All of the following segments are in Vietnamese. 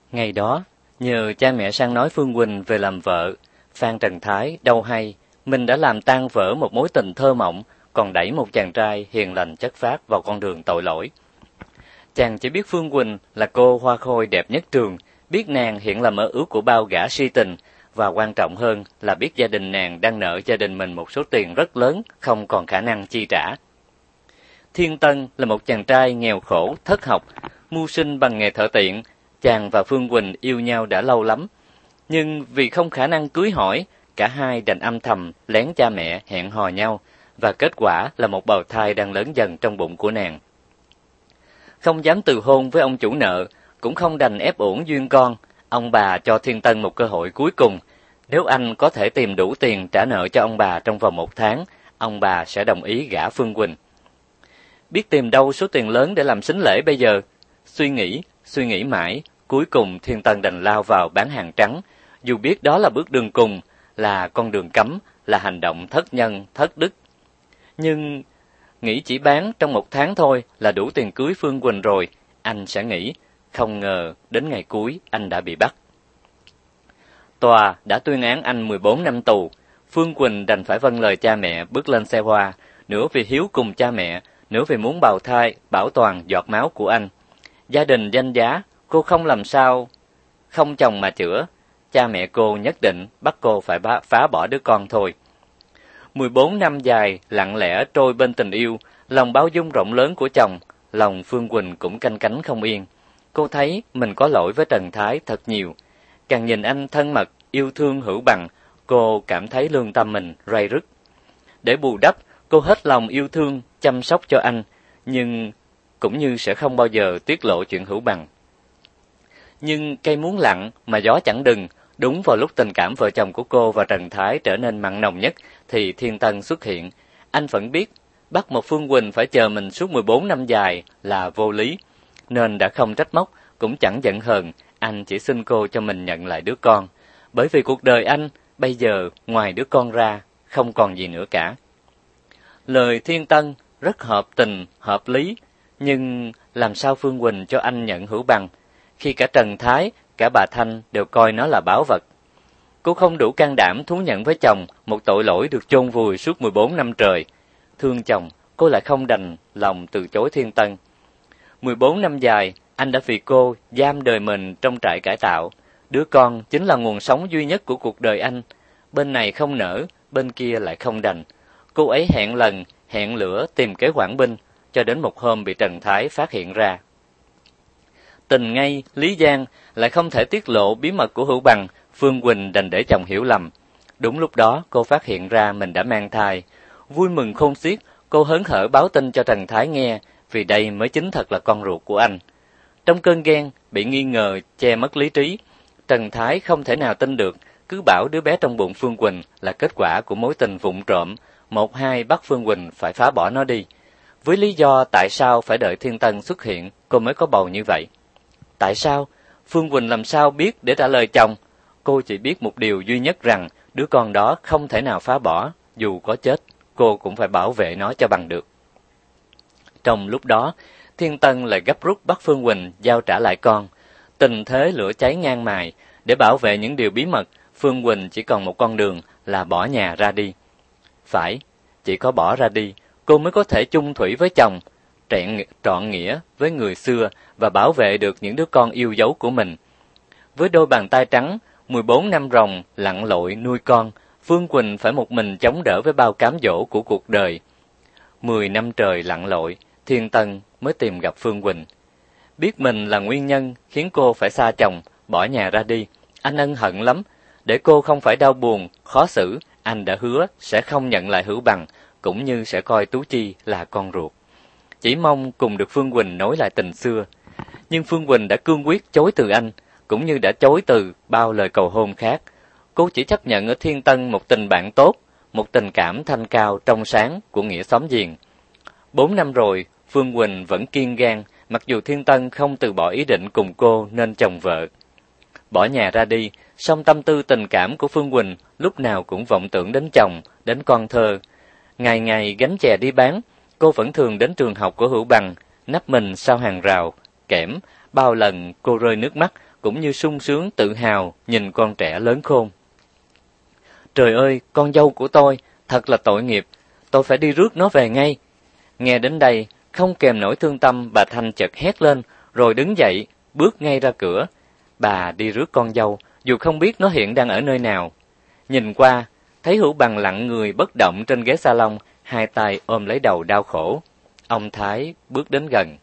Ngày đó, nhờ cha mẹ sang nói Phương Quỳnh về làm vợ, Phan Trần Thái đâu hay, mình đã làm tan vỡ một mối tình thơ mộng, còn đẩy một chàng trai hiền lành chất phác vào con đường tội lỗi. Chàng chỉ biết Phương Quỳnh là cô hoa khôi đẹp nhất trường, biết nàng hiện là mơ ước của bao gã si tình, và quan trọng hơn là biết gia đình nàng đang nợ gia đình mình một số tiền rất lớn, không còn khả năng chi trả. Thiên Tân là một chàng trai nghèo khổ, thất học, mưu sinh bằng nghề thợ tiện. Chàng và Phương Quỳnh yêu nhau đã lâu lắm, nhưng vì không khả năng cưới hỏi, cả hai đành âm thầm lén cha mẹ hẹn hò nhau, và kết quả là một bào thai đang lớn dần trong bụng của nàng. Không dám từ hôn với ông chủ nợ, cũng không đành ép uổng duyên con, ông bà cho Thiên Tân một cơ hội cuối cùng. Nếu anh có thể tìm đủ tiền trả nợ cho ông bà trong vòng 1 tháng, ông bà sẽ đồng ý gả Phương Quỳnh. Biết tìm đâu số tiền lớn để làm sính lễ bây giờ? Suy nghĩ mãi, cuối cùng Thiên Tân đành lao vào bán hàng trắng, dù biết đó là bước đường cùng, là con đường cấm, là hành động thất nhân, thất đức. Nhưng nghĩ chỉ bán trong 1 tháng thôi là đủ tiền cưới Phương Quỳnh rồi, anh sẽ nghĩ, không ngờ đến ngày cuối anh đã bị bắt. Tòa đã tuyên án anh 14 năm tù, Phương Quỳnh đành phải vâng lời cha mẹ bước lên xe hoa, nửa vì hiếu cùng cha mẹ, nửa vì muốn bào thai, bảo toàn giọt máu của anh. Gia đình danh giá, cô không làm sao không chồng mà chữa, cha mẹ cô nhất định bắt cô phải phá bỏ đứa con thôi. 14 năm dài lặng lẽ trôi bên tình yêu, lòng bao dung rộng lớn của chồng, lòng Phương Quỳnh cũng canh cánh không yên. Cô thấy mình có lỗi với Trần Thái thật nhiều. Càng nhìn anh thân mật, yêu thương hữu bằng, cô cảm thấy lương tâm mình ray rứt. Để bù đắp, cô hết lòng yêu thương, chăm sóc cho anh, nhưng cũng như sẽ không bao giờ tiết lộ chuyện hữu bằng. Nhưng cây muốn lặng mà gió chẳng đừng, đúng vào lúc tình cảm vợ chồng của cô và Trần Thái trở nên mặn nồng nhất thì Thiên Tân xuất hiện. Anh vẫn biết bắt một Phương Quỳnh phải chờ mình suốt 14 năm dài là vô lý, nên đã không trách móc, cũng chẳng giận hờn, anh chỉ xin cô cho mình nhận lại đứa con. Bởi vì cuộc đời anh bây giờ ngoài đứa con ra không còn gì nữa cả. Lời Thiên Tân rất hợp tình, hợp lý, nhưng làm sao Phương Quỳnh cho anh nhận hữu bằng, khi cả Trần Thái, cả bà Thanh đều coi nó là báu vật. Cô không đủ can đảm thú nhận với chồng một tội lỗi được chôn vùi suốt 14 năm trời. Thương chồng, cô lại không đành lòng từ chối Thiên Tân. 14 năm dài, anh đã vì cô giam đời mình trong trại cải tạo. Đứa con chính là nguồn sống duy nhất của cuộc đời anh. Bên này không nỡ, bên kia lại không đành. Cô ấy hẹn lần, hẹn lửa tìm kế hoãn binh, cho đến một hôm bị Trần Thái phát hiện ra. Tình ngay, lý giang, lại không thể tiết lộ bí mật của hữu bằng, Phương Quỳnh đành để chồng hiểu lầm. Đúng lúc đó, cô phát hiện ra mình đã mang thai. Vui mừng khôn xiết, cô hớn hở báo tin cho Trần Thái nghe, vì đây mới chính thật là con ruột của anh. Trong cơn ghen, bị nghi ngờ, che mất lý trí, Trần Thái không thể nào tin được, cứ bảo đứa bé trong bụng Phương Quỳnh là kết quả của mối tình vụng trộm, 1-2 bắt Phương Quỳnh phải phá bỏ nó đi. Với lý do tại sao phải đợi Thiên Tân xuất hiện, cô mới có bầu như vậy. Tại sao? Phương Quỳnh làm sao biết để trả lời chồng? Cô chỉ biết một điều duy nhất rằng đứa con đó không thể nào phá bỏ, dù có chết, cô cũng phải bảo vệ nó cho bằng được. Trong lúc đó, Thiên Tân lại gấp rút bắt Phương Quỳnh giao trả lại con. Tình thế lửa cháy ngang mài, để bảo vệ những điều bí mật, Phương Quỳnh chỉ còn một con đường là bỏ nhà ra đi. Phải, chỉ có bỏ ra đi, cô mới có thể chung thủy với chồng, trọn nghĩa với người xưa và bảo vệ được những đứa con yêu dấu của mình. Với đôi bàn tay trắng, 14 năm ròng lặn lội nuôi con, Phương Quỳnh phải một mình chống đỡ với bao cám dỗ của cuộc đời. 10 năm trời lặn lội, Thiên Tân mới tìm gặp Phương Quỳnh. Biết mình là nguyên nhân khiến cô phải xa chồng, bỏ nhà ra đi, anh ân hận lắm. Để cô không phải đau buồn, khó xử, anh đã hứa sẽ không nhận lại hữu bằng, cũng như sẽ coi Tú Chi là con ruột. Chỉ mong cùng được Phương Quỳnh nối lại tình xưa. Nhưng Phương Quỳnh đã cương quyết chối từ anh, cũng như đã chối từ bao lời cầu hôn khác. Cô chỉ chấp nhận ở Thiên Tân một tình bạn tốt, một tình cảm thanh cao trong sáng của nghĩa xóm giềng. 4 năm rồi, Phương Quỳnh vẫn kiên gan, mặc dù Thiên Tân không từ bỏ ý định cùng cô nên chồng vợ. Bỏ nhà ra đi, song tâm tư tình cảm của Phương Quỳnh lúc nào cũng vọng tưởng đến chồng, đến con thơ. Ngày ngày gánh chè đi bán, cô vẫn thường đến trường học của hữu bằng, nấp mình sau hàng rào, kẽm. Bao lần cô rơi nước mắt cũng như sung sướng tự hào nhìn con trẻ lớn khôn. Trời ơi, con dâu của tôi, thật là tội nghiệp, tôi phải đi rước nó về ngay. Nghe đến đây, không kèm nổi thương tâm, bà Thanh chợt hét lên, rồi đứng dậy, bước ngay ra cửa. Bà đi rước con dâu, dù không biết nó hiện đang ở nơi nào. Nhìn qua, thấy Hữu Bằng lặng người bất động trên ghế salon, hai tay ôm lấy đầu đau khổ. Ông Thái bước đến gần.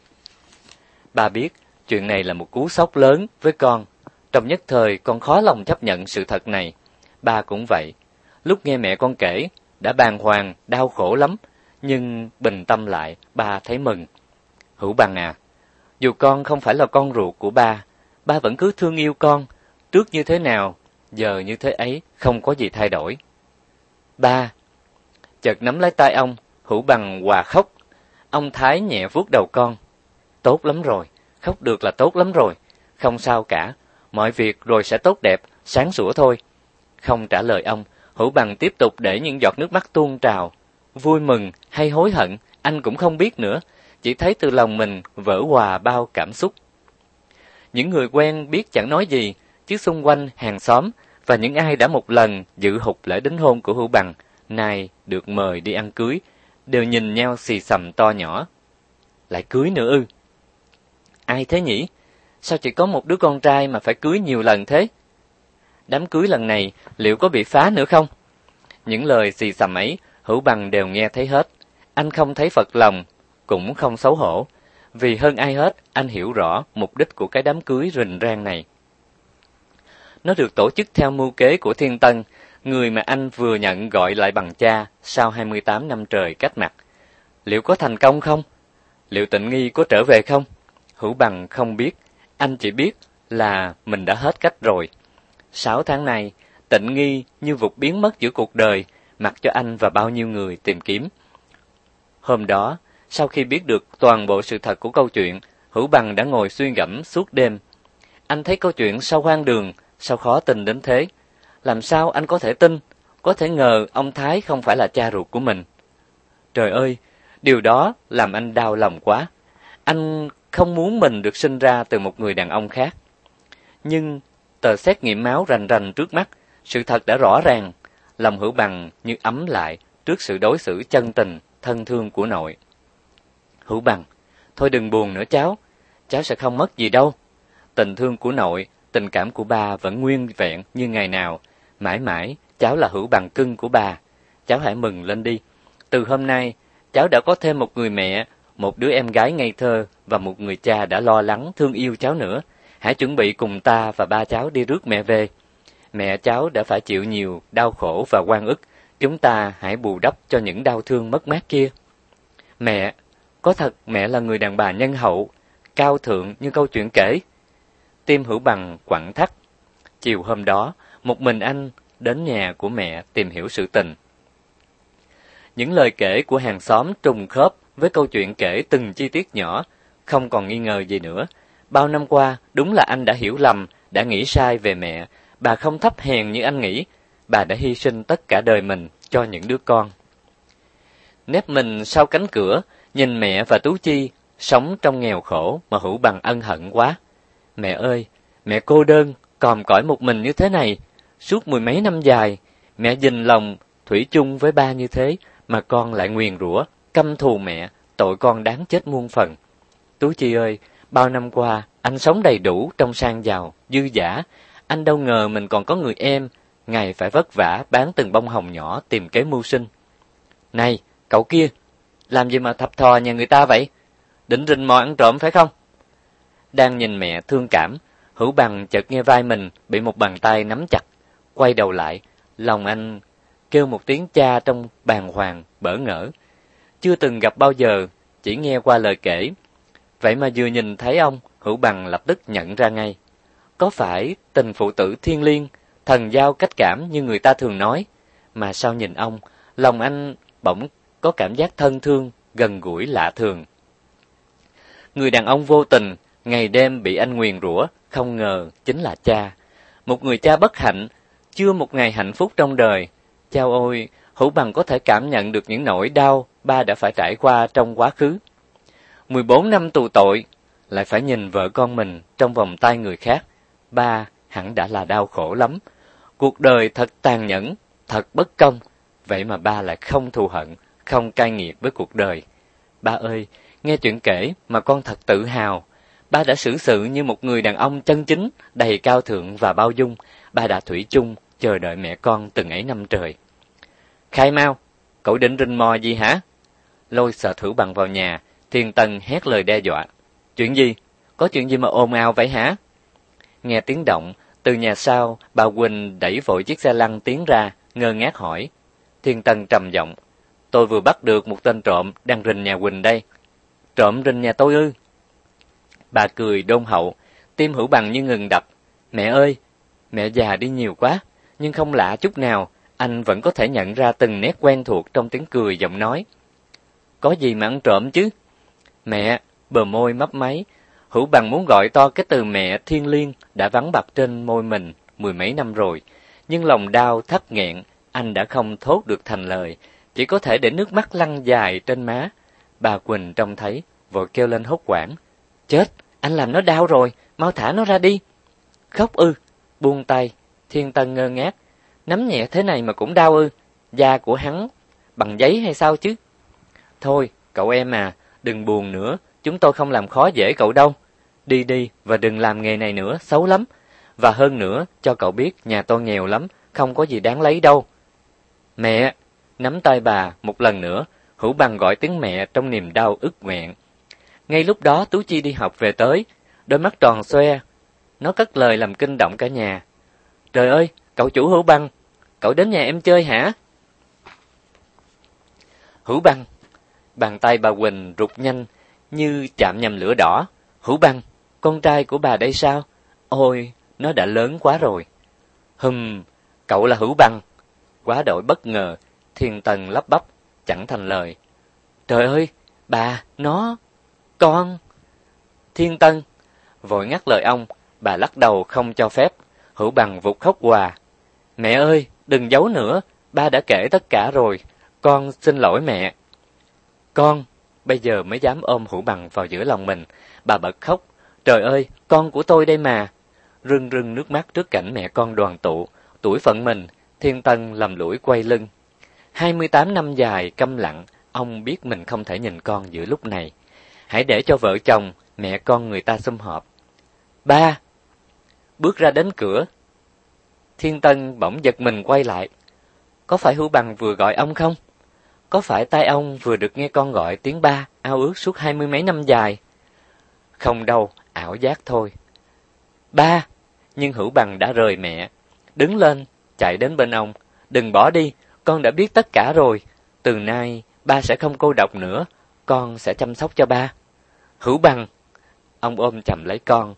Bà biết, chuyện này là một cú sốc lớn với con. Trong nhất thời, con khó lòng chấp nhận sự thật này. Ba cũng vậy. Lúc nghe mẹ con kể, đã bàng hoàng, đau khổ lắm. Nhưng bình tâm lại, ba thấy mừng. Hữu Bằng à, dù con không phải là con ruột của ba vẫn cứ thương yêu con. Trước như thế nào, giờ như thế ấy, không có gì thay đổi. Ba, chợt nắm lấy tay ông, Hữu Bằng hòa khóc. Ông Thái nhẹ vuốt đầu con. Tốt lắm rồi, khóc được là tốt lắm rồi. Không sao cả, mọi việc rồi sẽ tốt đẹp, sáng sủa thôi. Không trả lời ông, Hữu Bằng tiếp tục để những giọt nước mắt tuôn trào. Vui mừng hay hối hận, anh cũng không biết nữa, chỉ thấy từ lòng mình vỡ hòa bao cảm xúc. Những người quen biết chẳng nói gì, chứ xung quanh hàng xóm và những ai đã một lần dự hụt lễ đính hôn của Hữu Bằng, nay được mời đi ăn cưới, đều nhìn nhau xì xầm to nhỏ. Lại cưới nữa ư? Ai thế nhỉ? Sao chỉ có một đứa con trai mà phải cưới nhiều lần thế? Đám cưới lần này liệu có bị phá nữa không? Những lời xì xầm ấy, Hữu Bằng đều nghe thấy hết. Anh không thấy phật lòng, cũng không xấu hổ. Vì hơn ai hết, anh hiểu rõ mục đích của cái đám cưới rình rang này. Nó được tổ chức theo mưu kế của Thiên Tân, người mà anh vừa nhận gọi lại bằng cha sau 28 năm trời cách mặt. Liệu có thành công không? Liệu Tịnh Nghi có trở về không? Hữu Bằng không biết, anh chỉ biết là mình đã hết cách rồi. 6 tháng nay, Tịnh Nghi như vụt biến mất giữa cuộc đời, mặc cho anh và bao nhiêu người tìm kiếm. Hôm đó, sau khi biết được toàn bộ sự thật của câu chuyện, Hữu Bằng đã ngồi suy gẫm suốt đêm. Anh thấy câu chuyện sao hoang đường, sao khó tin đến thế. Làm sao anh có thể tin, có thể ngờ ông Thái không phải là cha ruột của mình. Trời ơi, điều đó làm anh đau lòng quá. Anh không muốn mình được sinh ra từ một người đàn ông khác. Nhưng tờ xét nghiệm máu rành rành trước mắt, sự thật đã rõ ràng. Lòng Hữu Bằng như ấm lại trước sự đối xử chân tình, thân thương của nội. Hữu Bằng, thôi đừng buồn nữa cháu sẽ không mất gì đâu. Tình thương của nội, tình cảm của ba vẫn nguyên vẹn như ngày nào. Mãi mãi, cháu là Hữu Bằng cưng của bà. Cháu hãy mừng lên đi. Từ hôm nay, cháu đã có thêm một người mẹ, một đứa em gái ngây thơ và một người cha đã lo lắng, thương yêu cháu nữa. Hãy chuẩn bị cùng ta và ba cháu đi rước mẹ về. Mẹ cháu đã phải chịu nhiều đau khổ và oan ức. Chúng ta hãy bù đắp cho những đau thương mất mát kia. Mẹ, có thật mẹ là người đàn bà nhân hậu, cao thượng như câu chuyện kể? Tim Hữu Bằng quặn thắt. Chiều hôm đó, một mình anh đến nhà của mẹ tìm hiểu sự tình. Những lời kể của hàng xóm trùng khớp với câu chuyện kể từng chi tiết nhỏ, không còn nghi ngờ gì nữa. Bao năm qua, đúng là anh đã hiểu lầm, đã nghĩ sai về mẹ. Bà không thấp hèn như anh nghĩ, bà đã hy sinh tất cả đời mình cho những đứa con. Nép mình sau cánh cửa, nhìn mẹ và Tú Chi sống trong nghèo khổ mà Hữu Bằng ân hận quá. Mẹ ơi, mẹ cô đơn, còm cõi một mình như thế này, suốt mười mấy năm dài, mẹ dình lòng thủy chung với ba như thế mà con lại nguyền rủa, căm thù mẹ, tội con đáng chết muôn phần. Tú Chi ơi, bao năm qua anh sống đầy đủ trong sang giàu, dư dả, anh đâu ngờ mình còn có người em, ngày phải vất vả bán từng bông hồng nhỏ tìm kế mưu sinh. Này, cậu kia, làm gì mà thập thò nhà người ta vậy? Định rình mò ăn trộm phải không? Đang nhìn mẹ thương cảm, Hữu Bằng chợt nghe vai mình bị một bàn tay nắm chặt. Quay đầu lại, lòng anh kêu một tiếng cha trong bàng hoàng, bỡ ngỡ. Chưa từng gặp bao giờ, chỉ nghe qua lời kể. Vậy mà vừa nhìn thấy ông, Hữu Bằng lập tức nhận ra ngay. Có phải tình phụ tử thiêng liêng, thần giao cách cảm như người ta thường nói, mà sao nhìn ông, lòng anh bỗng có cảm giác thân thương, gần gũi lạ thường. Người đàn ông vô tình, ngày đêm bị anh nguyền rủa, không ngờ chính là cha. Một người cha bất hạnh, chưa một ngày hạnh phúc trong đời. Chao ôi, Hữu Bằng có thể cảm nhận được những nỗi đau ba đã phải trải qua trong quá khứ. 14 năm tù tội, lại phải nhìn vợ con mình trong vòng tay người khác. ba hẳn đã là đau khổ lắm. Cuộc đời thật tàn nhẫn, thật bất công, vậy mà ba lại không thù hận, không cay nghiệt với cuộc đời. Ba ơi, nghe chuyện kể mà con thật tự hào. Ba đã xử sự như một người đàn ông chân chính, đầy cao thượng và bao dung. Ba đã thủy chung chờ đợi mẹ con từng ấy năm trời. Khai mau, cậu định rình mò gì hả? Lôi sợ Hữu Bằng vào nhà, Thiên Tân hét lời đe dọa. Chuyện gì? Có chuyện gì mà ồn ào vậy hả? Nghe tiếng động, từ nhà sau, bà Quỳnh đẩy vội chiếc xe lăn tiến ra, ngơ ngác hỏi. Thiên Tân trầm giọng. Tôi vừa bắt được một tên trộm đang rình nhà Quỳnh đây. Trộm rình nhà tôi ư? Bà cười đôn hậu, tim Hữu Bằng như ngừng đập. Mẹ ơi, mẹ già đi nhiều quá, nhưng không lạ chút nào, anh vẫn có thể nhận ra từng nét quen thuộc trong tiếng cười giọng nói. Có gì mà ăn trộm chứ? Mẹ, bờ môi mấp máy, Hữu Bằng muốn gọi to cái từ mẹ thiêng liêng đã vắng bặt trên môi mình mười mấy năm rồi, nhưng lòng đau thắt nghẹn, anh đã không thốt được thành lời, chỉ có thể để nước mắt lăn dài trên má. Bà Quỳnh trông thấy, vội kêu lên hốt hoảng. Chết, anh làm nó đau rồi, mau thả nó ra đi. Khóc ư? Buông tay, Thiên Tân ngơ ngác. Nắm nhẹ thế này mà cũng đau ư? Da của hắn bằng giấy hay sao chứ? Thôi, cậu em à, đừng buồn nữa, chúng tôi không làm khó dễ cậu đâu. Đi đi và đừng làm nghề này nữa, xấu lắm. Và hơn nữa, cho cậu biết nhà tôi nghèo lắm, không có gì đáng lấy đâu. Mẹ! Nắm tay bà một lần nữa, Hữu Bằng gọi tiếng mẹ trong niềm đau ức nghẹn. Ngay lúc đó Tú Chi đi học về tới, đôi mắt tròn xoe. Nó cất lời làm kinh động cả nhà. Trời ơi, cậu chủ Hữu Bằng, cậu đến nhà em chơi hả? Hữu Bằng! Bàn tay bà Quỳnh rụt nhanh, như chạm nhầm lửa đỏ. Hữu Bằng, con trai của bà đây sao? Ôi, nó đã lớn quá rồi. Cậu là Hữu Bằng. Quá đổi bất ngờ, Thiên Tân lắp bắp, chẳng thành lời. Trời ơi, bà, con... Thiên Tân, vội ngắt lời ông, bà lắc đầu không cho phép. Hữu Bằng vụt khóc òa. Mẹ ơi, đừng giấu nữa, ba đã kể tất cả rồi, con xin lỗi mẹ. Con, bây giờ mới dám ôm Hữu Bằng vào giữa lòng mình, bà bật khóc. Trời ơi, con của tôi đây mà. Rưng rưng nước mắt trước cảnh mẹ con đoàn tụ, tuổi phận mình, Thiên Tân lầm lũi quay lưng. 28 năm dài câm lặng, ông biết mình không thể nhìn con giữa lúc này. Hãy để cho vợ chồng, mẹ con người ta sum họp. Ba! Bước ra đến cửa, Thiên Tân bỗng giật mình quay lại. Có phải Hữu Bằng vừa gọi ông không? Có phải tai ông vừa được nghe con gọi tiếng ba, ao ước suốt 20 mấy năm dài? Không đâu, ảo giác thôi. Ba! Nhưng Hữu Bằng đã rời mẹ. Đứng lên, chạy đến bên ông. Đừng bỏ đi, con đã biết tất cả rồi. Từ nay, ba sẽ không cô độc nữa. Con sẽ chăm sóc cho ba. Hữu Bằng! Ông ôm chầm lấy con.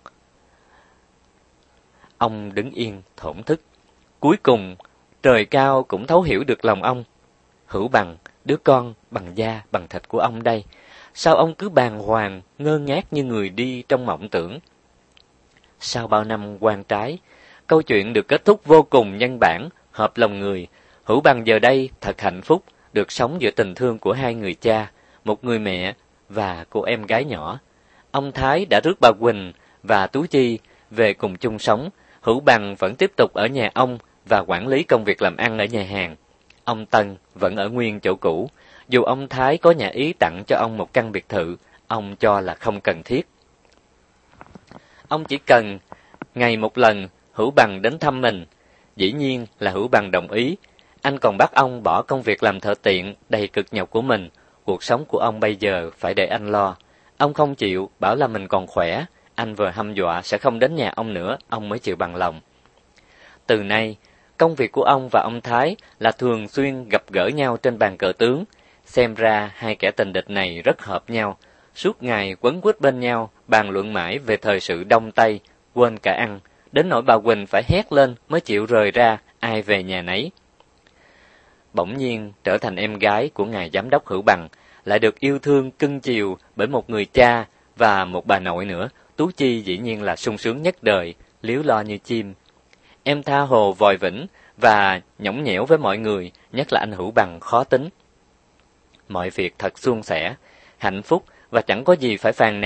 Ông đứng yên, thổn thức. Cuối cùng, trời cao cũng thấu hiểu được lòng ông. Hữu Bằng, đứa con bằng da, bằng thịt của ông đây. Sao ông cứ bàng hoàng, ngơ ngác như người đi trong mộng tưởng? Sau bao năm quan trái, câu chuyện được kết thúc vô cùng nhân bản, hợp lòng người. Hữu Bằng giờ đây thật hạnh phúc, được sống giữa tình thương của hai người cha, một người mẹ và cô em gái nhỏ. Ông Thái đã rước bà Quỳnh và Tú Chi về cùng chung sống. Hữu Bằng vẫn tiếp tục ở nhà ông và quản lý công việc làm ăn ở nhà hàng. Ông Tân vẫn ở nguyên chỗ cũ, dù ông Thái có nhà ý tặng cho ông một căn biệt thự, ông cho là không cần thiết. Ông chỉ cần ngày một lần Hữu Bằng đến thăm mình. Dĩ nhiên là Hữu Bằng đồng ý. Anh còn bắt ông bỏ công việc làm thợ tiện đầy cực nhọc của mình. Cuộc sống của ông bây giờ phải để anh lo. Ông không chịu, bảo là mình còn khỏe. Anh vừa hăm dọa sẽ không đến nhà ông nữa, ông mới chịu bằng lòng. Từ nay, công việc của ông và ông Thái là thường xuyên gặp gỡ nhau trên bàn cờ tướng. Xem ra hai kẻ tình địch này rất hợp nhau. Suốt ngày quấn quýt bên nhau, bàn luận mãi về thời sự Đông Tây, quên cả ăn. Đến nỗi bà Quỳnh phải hét lên mới chịu rời ra, ai về nhà nấy. Bỗng nhiên trở thành em gái của ngài giám đốc Hữu Bằng, lại được yêu thương cưng chiều bởi một người cha và một bà nội nữa. Tú Chi dĩ nhiên là sung sướng nhất đời, líu lo như chim. Em tha hồ vòi vĩnh và nhõng nhẽo với mọi người, nhất là anh Hữu Bằng khó tính. Mọi việc thật suôn sẻ, hạnh phúc và chẳng có gì phải phàn nàn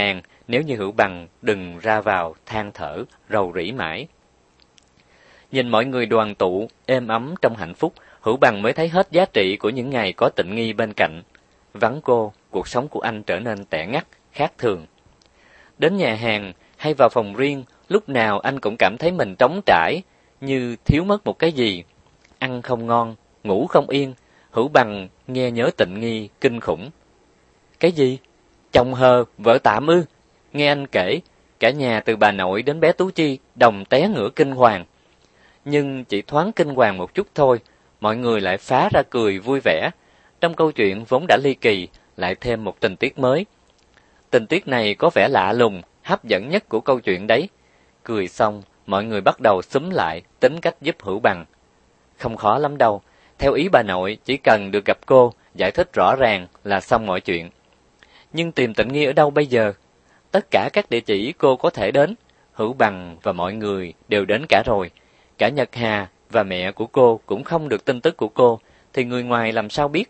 nếu như Hữu Bằng đừng ra vào than thở, rầu rĩ mãi. Nhìn mọi người đoàn tụ, êm ấm trong hạnh phúc, Hữu Bằng mới thấy hết giá trị của những ngày có Tịnh Nghi bên cạnh. Vắng cô, cuộc sống của anh trở nên tẻ ngắt, khác thường. Đến nhà hàng hay vào phòng riêng, lúc nào anh cũng cảm thấy mình trống trải, như thiếu mất một cái gì. Ăn không ngon, ngủ không yên, Hữu Bằng nghe nhớ Tịnh Nghi kinh khủng. Cái gì? Chồng hờ, vợ tạm ư? Nghe anh kể, cả nhà từ bà nội đến bé Tú Chi đồng té ngửa kinh hoàng. Nhưng chỉ thoáng kinh hoàng một chút thôi, mọi người lại phá ra cười vui vẻ. Trong câu chuyện vốn đã ly kỳ, lại thêm một tình tiết mới. Tình tiết này có vẻ lạ lùng, hấp dẫn nhất của câu chuyện đấy. Cười xong, mọi người bắt đầu xúm lại, tính cách giúp Hữu Bằng. Không khó lắm đâu, theo ý bà nội, chỉ cần được gặp cô, giải thích rõ ràng là xong mọi chuyện. Nhưng tìm Tịnh Nghi ở đâu bây giờ? Tất cả các địa chỉ cô có thể đến, Hữu Bằng và mọi người đều đến cả rồi. Cả Nhật Hà và mẹ của cô cũng không được tin tức của cô, thì người ngoài làm sao biết?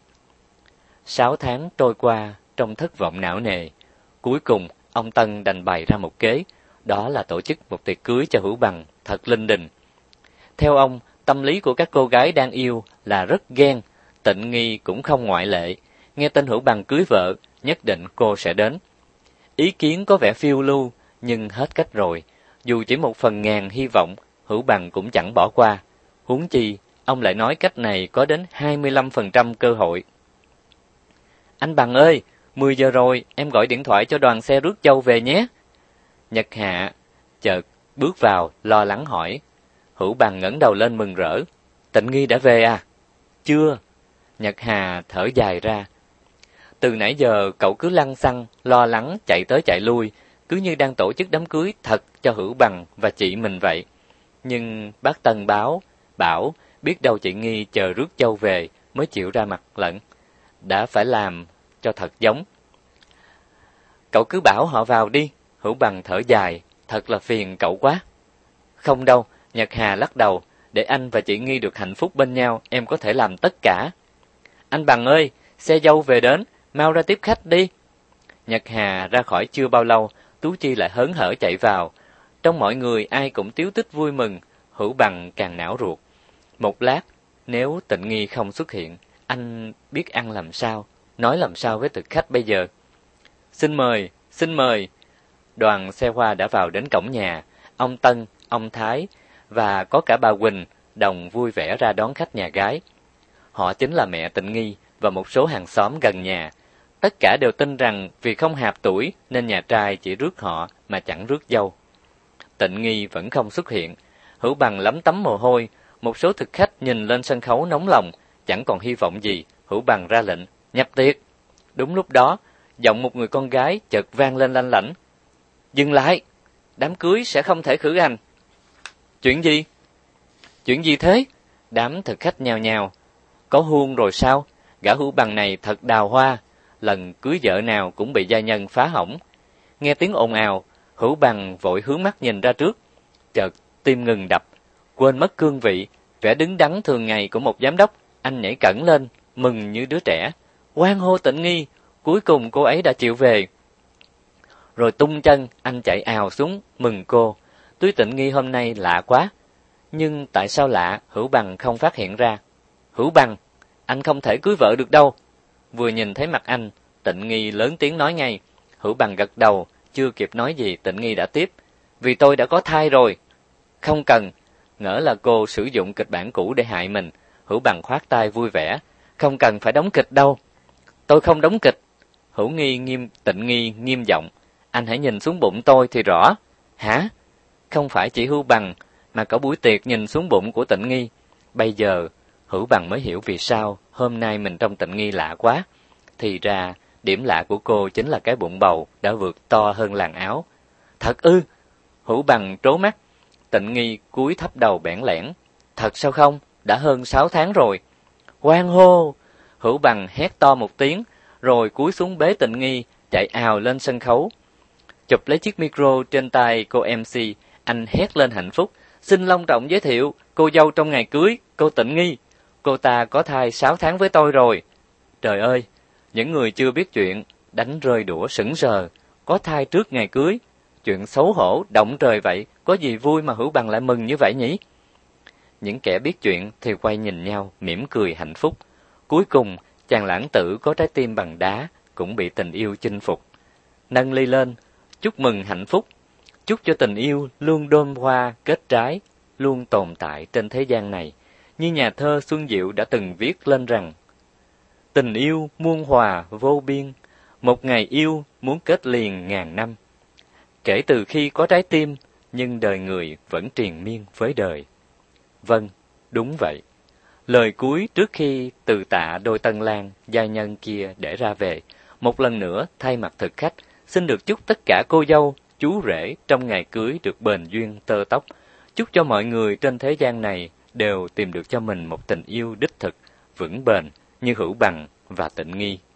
6 tháng trôi qua trong thất vọng não nề. Cuối cùng, ông Tân đành bày ra một kế, đó là tổ chức một tiệc cưới cho Hữu Bằng thật linh đình. Theo ông, tâm lý của các cô gái đang yêu là rất ghen, Tịnh Nghi cũng không ngoại lệ. Nghe tin Hữu Bằng cưới vợ, nhất định cô sẽ đến. Ý kiến có vẻ phiêu lưu, nhưng hết cách rồi. Dù chỉ 1/1000 hy vọng, Hữu Bằng cũng chẳng bỏ qua. Huống chi, ông lại nói cách này có đến 25% cơ hội. Anh Bằng ơi, 10 giờ rồi, em gọi điện thoại cho đoàn xe rước dâu về nhé. Nhật Hạ chợt bước vào, lo lắng hỏi. Hữu Bằng ngẩng đầu lên mừng rỡ. Tịnh Nghi đã về à? Chưa. Nhật Hà thở dài ra. Từ nãy giờ cậu cứ lăng xăng, lo lắng, chạy tới chạy lui, cứ như đang tổ chức đám cưới thật cho Hữu Bằng và chị mình vậy. Nhưng bác Tân bảo biết đâu chị Nghi chờ rước dâu về mới chịu ra mặt lận. Đã phải làm cho thật giống. Cậu cứ bảo họ vào đi, Hữu Bằng thở dài, thật là phiền cậu quá. Không đâu, Nhật Hà lắc đầu, để anh và chị Nghi được hạnh phúc bên nhau, em có thể làm tất cả. Anh Bằng ơi, xe dâu về đến, mau ra tiếp khách đi. Nhật Hà ra khỏi chưa bao lâu, Tú Chi lại hớn hở chạy vào. Trong mọi người ai cũng tíu tích vui mừng, Hữu Bằng càng não ruột. Một lát, nếu Tịnh Nghi không xuất hiện, anh biết ăn làm sao, nói làm sao với thực khách bây giờ. Xin mời, xin mời. Đoàn xe hoa đã vào đến cổng nhà, ông Tân, ông Thái và có cả bà Quỳnh đồng vui vẻ ra đón khách nhà gái. Họ chính là mẹ Tịnh Nghi và một số hàng xóm gần nhà. Tất cả đều tin rằng vì không hạp tuổi nên nhà trai chỉ rước họ mà chẳng rước dâu. Tịnh Nghi vẫn không xuất hiện. Hữu Bằng lấm tấm mồ hôi. Một số thực khách nhìn lên sân khấu nóng lòng, chẳng còn hy vọng gì. Hữu Bằng ra lệnh, nhập tiệc. Đúng lúc đó, giọng một người con gái chợt vang lên lanh lảnh. Dừng lại, đám cưới sẽ không thể khử hành. Chuyện gì? Chuyện gì thế? Đám thực khách nhào nhào. Có huông rồi sao? Gã Hữu Bằng này thật đào hoa. Lần cưới vợ nào cũng bị gia nhân phá hỏng. Nghe tiếng ồn ào, Hữu Bằng vội hướng mắt nhìn ra trước. Chợt tim ngừng đập, quên mất cương vị, vẻ đứng đắn thường ngày của một giám đốc. Anh nhảy cẫng lên, mừng như đứa trẻ. Hoan hô Tịnh Nghi, cuối cùng cô ấy đã chịu về. Rồi tung chân, anh chạy ào xuống, mừng cô. Túi Tịnh Nghi hôm nay lạ quá. Nhưng tại sao lạ, Hữu Bằng không phát hiện ra. Hữu Bằng, anh không thể cưới vợ được đâu. Vừa nhìn thấy mặt anh, Tịnh Nghi lớn tiếng nói ngay. Hữu Bằng gật đầu, chưa kịp nói gì Tịnh Nghi đã tiếp. Vì tôi đã có thai rồi. Không cần, ngỡ là cô sử dụng kịch bản cũ để hại mình. Hữu Bằng khoát tay vui vẻ. Không cần phải đóng kịch đâu. Tôi không đóng kịch. Tịnh Nghi nghiêm giọng. Anh hãy nhìn xuống bụng tôi thì rõ. Hả? Không phải chỉ Hữu Bằng, mà cả buổi tiệc nhìn xuống bụng của Tịnh Nghi. Bây giờ, Hữu Bằng mới hiểu vì sao hôm nay mình trông Tịnh Nghi lạ quá. Thì ra, điểm lạ của cô chính là cái bụng bầu đã vượt to hơn làn áo. Thật ư? Hữu Bằng trố mắt. Tịnh Nghi cúi thấp đầu bẽn lẽn. Thật sao không? Đã hơn 6 tháng rồi. Hoan hô! Hữu Bằng hét to một tiếng, rồi cúi xuống bế Tịnh Nghi, chạy ào lên sân khấu. Chụp lấy chiếc micro trên tay cô MC, anh hét lên hạnh phúc. Xin long trọng giới thiệu, cô dâu trong ngày cưới, cô Tịnh Nghi. Cô ta có thai 6 tháng với tôi rồi. Trời ơi! Những người chưa biết chuyện, đánh rơi đũa sững sờ. có thai trước ngày cưới. Chuyện xấu hổ, động trời vậy, có gì vui mà Hữu Bằng lại mừng như vậy nhỉ? Những kẻ biết chuyện thì quay nhìn nhau, mỉm cười hạnh phúc. Cuối cùng, chàng lãng tử có trái tim bằng đá, cũng bị tình yêu chinh phục. Nâng ly lên, chúc mừng hạnh phúc, chúc cho tình yêu luôn đơm hoa kết trái, luôn tồn tại trên thế gian này. Như nhà thơ Xuân Diệu đã từng viết lên rằng: tình yêu muôn hòa vô biên, một ngày yêu muốn kết liền ngàn năm. Kể từ khi có trái tim, nhưng đời người vẫn triền miên với đời. Vâng, đúng vậy. Lời cuối trước khi từ tạ đôi tân lang giai nhân kia để ra về, một lần nữa thay mặt thực khách, xin được chúc tất cả cô dâu, chú rể trong ngày cưới được bền duyên tơ tóc. Chúc cho mọi người trên thế gian này đều tìm được cho mình một tình yêu đích thực, vững bền như Hữu Bằng và Tịnh Nghi.